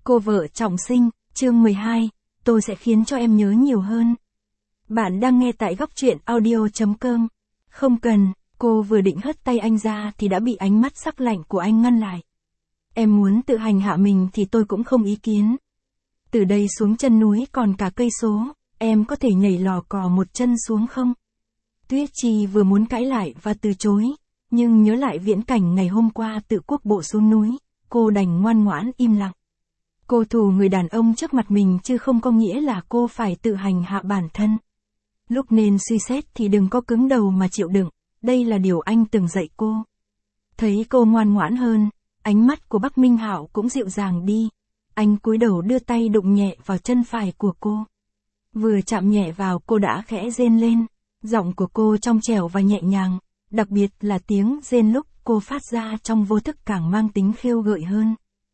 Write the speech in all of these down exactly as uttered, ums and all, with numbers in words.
Cô vợ trọng sinh, chương mười hai, tôi sẽ khiến cho em nhớ nhiều hơn. Bạn đang nghe tại góc truyện audio chấm com. Không cần, cô vừa định hất tay anh ra thì đã bị ánh mắt sắc lạnh của anh ngăn lại. Em muốn tự hành hạ mình thì tôi cũng không ý kiến. Từ đây xuống chân núi còn cả cây số, em có thể nhảy lò cò một chân xuống không? Tuyết Chi vừa muốn cãi lại và từ chối, nhưng nhớ lại viễn cảnh ngày hôm qua tự quốc bộ xuống núi, cô đành ngoan ngoãn im lặng. Cô thù người đàn ông trước mặt mình chứ không có nghĩa là cô phải tự hành hạ bản thân. Lúc nên suy xét thì đừng có cứng đầu mà chịu đựng, đây là điều anh từng dạy cô. Thấy cô ngoan ngoãn hơn, ánh mắt của Bắc Minh Hạo cũng dịu dàng đi. Anh cúi đầu đưa tay đụng nhẹ vào chân phải của cô. Vừa chạm nhẹ vào cô đã khẽ rên lên, giọng của cô trong trẻo và nhẹ nhàng, đặc biệt là tiếng rên lúc cô phát ra trong vô thức càng mang tính khêu gợi hơn.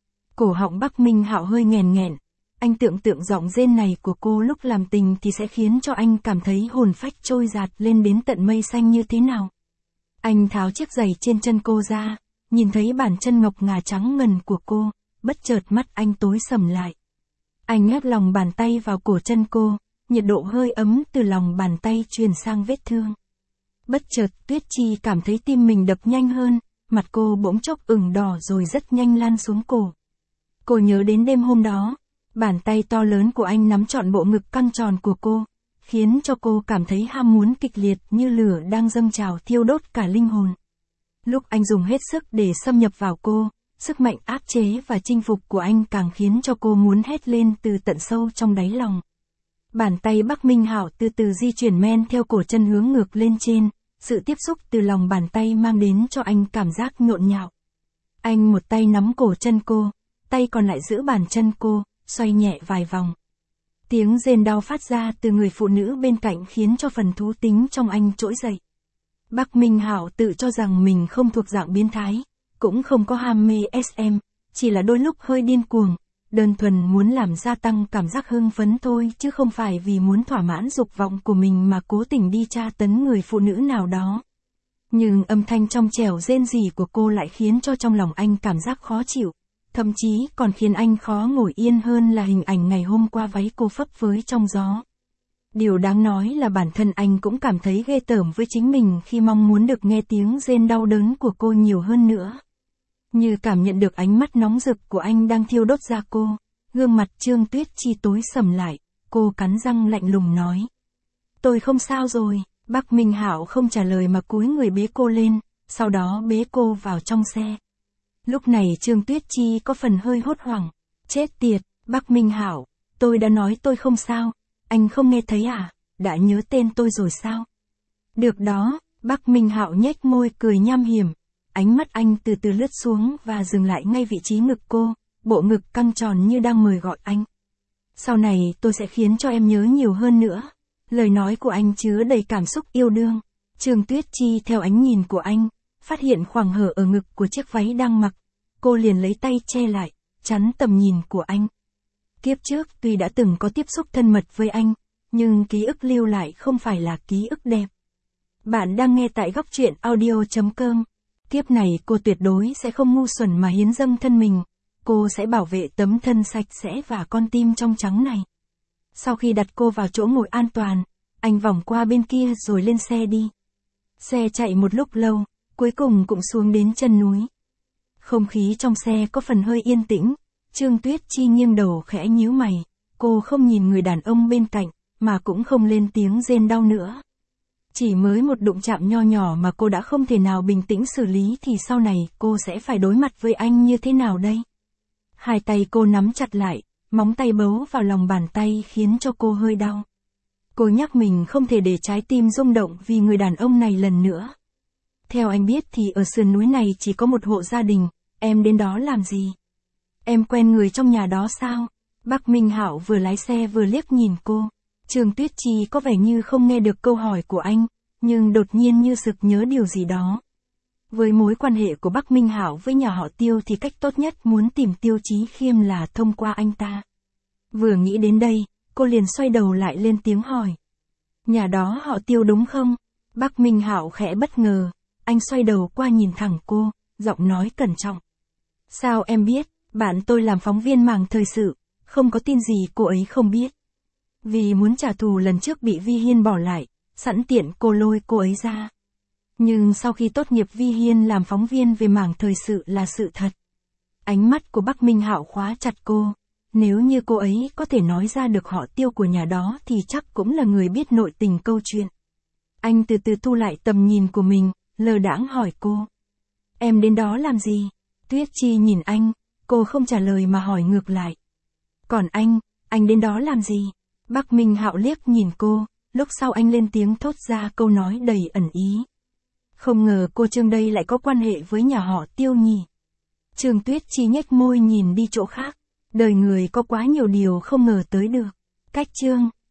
Cổ họng Bắc Minh Hạo hơi nghèn nghẹn, anh tưởng tượng giọng rên này của cô lúc làm tình thì sẽ khiến cho anh cảm thấy hồn phách trôi dạt lên đến tận mây xanh như thế nào. Anh tháo chiếc giày trên chân cô ra, nhìn thấy bàn chân ngọc ngà trắng ngần của cô, bất chợt mắt anh tối sầm lại. Anh ép lòng bàn tay vào cổ chân cô, nhiệt độ hơi ấm từ lòng bàn tay truyền sang vết thương. Bất chợt Tuyết Chi cảm thấy tim mình đập nhanh hơn, mặt cô bỗng chốc ửng đỏ rồi rất nhanh lan xuống cổ. Cô nhớ đến đêm hôm đó, bàn tay to lớn của anh nắm trọn bộ ngực căng tròn của cô, khiến cho cô cảm thấy ham muốn kịch liệt như lửa đang dâng trào thiêu đốt cả linh hồn. Lúc anh dùng hết sức để xâm nhập vào cô, sức mạnh áp chế và chinh phục của anh càng khiến cho cô muốn hét lên từ tận sâu trong đáy lòng. Bàn tay Bắc Minh Hạo từ từ di chuyển men theo cổ chân hướng ngược lên trên, sự tiếp xúc từ lòng bàn tay mang đến cho anh cảm giác nhộn nhạo. Anh một tay nắm cổ chân cô, tay còn lại giữ bàn chân cô, xoay nhẹ vài vòng. Tiếng rên đau phát ra từ người phụ nữ bên cạnh khiến cho phần thú tính trong anh trỗi dậy. Bắc Minh Hạo tự cho rằng mình không thuộc dạng biến thái, cũng không có ham mê ét em, chỉ là đôi lúc hơi điên cuồng, đơn thuần muốn làm gia tăng cảm giác hưng phấn thôi chứ không phải vì muốn thỏa mãn dục vọng của mình mà cố tình đi tra tấn người phụ nữ nào đó. Nhưng âm thanh trong trẻo rên rỉ của cô lại khiến cho trong lòng anh cảm giác khó chịu, thậm chí còn khiến anh khó ngồi yên hơn là hình ảnh ngày hôm qua váy cô phấp phới trong gió. Điều đáng nói là bản thân anh cũng cảm thấy ghê tởm với chính mình khi mong muốn được nghe tiếng rên đau đớn của cô nhiều hơn nữa. Như cảm nhận được ánh mắt nóng rực của anh đang thiêu đốt da cô, gương mặt Trương Tuyết Chi tối sầm lại, cô cắn răng lạnh lùng nói. Tôi không sao rồi. Bắc Minh Hạo không trả lời mà cúi người bế cô lên, sau đó bế cô vào trong xe. Lúc này Trương Tuyết Chi có phần hơi hốt hoảng. Chết tiệt, Bắc Minh Hạo, tôi đã nói tôi không sao, anh không nghe thấy à, đã nhớ tên tôi rồi sao? Được đó, Bắc Minh Hạo nhếch môi cười nham hiểm, ánh mắt anh từ từ lướt xuống và dừng lại ngay vị trí ngực cô, bộ ngực căng tròn như đang mời gọi anh. Sau này tôi sẽ khiến cho em nhớ nhiều hơn nữa. Lời nói của anh chứa đầy cảm xúc yêu đương. Trương Tuyết Chi theo ánh nhìn của anh, phát hiện khoảng hở ở ngực của chiếc váy đang mặc. Cô liền lấy tay che lại, chắn tầm nhìn của anh. Kiếp trước tuy đã từng có tiếp xúc thân mật với anh, nhưng ký ức lưu lại không phải là ký ức đẹp. Bạn đang nghe tại góc truyện audio chấm com. Kiếp này cô tuyệt đối sẽ không ngu xuẩn mà hiến dâng thân mình. Cô sẽ bảo vệ tấm thân sạch sẽ và con tim trong trắng này. Sau khi đặt cô vào chỗ ngồi an toàn, anh vòng qua bên kia rồi lên xe đi. Xe chạy một lúc lâu, cuối cùng cũng xuống đến chân núi. Không khí trong xe có phần hơi yên tĩnh, Trương Tuyết Chi nghiêng đầu khẽ nhíu mày, cô không nhìn người đàn ông bên cạnh, mà cũng không lên tiếng rên đau nữa. Chỉ mới một đụng chạm nho nhỏ mà cô đã không thể nào bình tĩnh xử lý thì sau này cô sẽ phải đối mặt với anh như thế nào đây? Hai tay cô nắm chặt lại, móng tay bấu vào lòng bàn tay khiến cho cô hơi đau. Cô nhắc mình không thể để trái tim rung động vì người đàn ông này lần nữa. Theo anh biết thì ở sườn núi này chỉ có một hộ gia đình, em đến đó làm gì? Em quen người trong nhà đó sao? Bắc Minh Hạo vừa lái xe vừa liếc nhìn cô. Trương Tuyết Chi có vẻ như không nghe được câu hỏi của anh, nhưng đột nhiên như sực nhớ điều gì đó. Với mối quan hệ của Bắc Minh Hạo với nhà họ Tiêu thì cách tốt nhất muốn tìm Tiêu Chí Khiêm là thông qua anh ta. Vừa nghĩ đến đây, cô liền xoay đầu lại lên tiếng hỏi. Nhà đó họ Tiêu đúng không? Bắc Minh Hạo khẽ bất ngờ, anh xoay đầu qua nhìn thẳng cô, giọng nói cẩn trọng. Sao em biết? Bạn tôi làm phóng viên mảng thời sự, không có tin gì cô ấy không biết. Vì muốn trả thù lần trước bị Vi Hiên bỏ lại, sẵn tiện cô lôi cô ấy ra. Nhưng sau khi tốt nghiệp Vi Hiên làm phóng viên về mảng thời sự là sự thật. Ánh mắt của Bắc Minh Hạo khóa chặt cô. Nếu như cô ấy có thể nói ra được họ Tiêu của nhà đó thì chắc cũng là người biết nội tình câu chuyện. Anh từ từ thu lại tầm nhìn của mình, lờ đãng hỏi cô. Em đến đó làm gì? Tuyết Chi nhìn anh, cô không trả lời mà hỏi ngược lại. Còn anh, anh đến đó làm gì? Bắc Minh Hạo liếc nhìn cô, lúc sau anh lên tiếng thốt ra câu nói đầy ẩn ý. Không ngờ cô Trương đây lại có quan hệ với nhà họ Tiêu nhỉ. Trương Tuyết Chi nhếch môi nhìn đi chỗ khác. Đời người có quá nhiều điều không ngờ tới được. Cách Trương.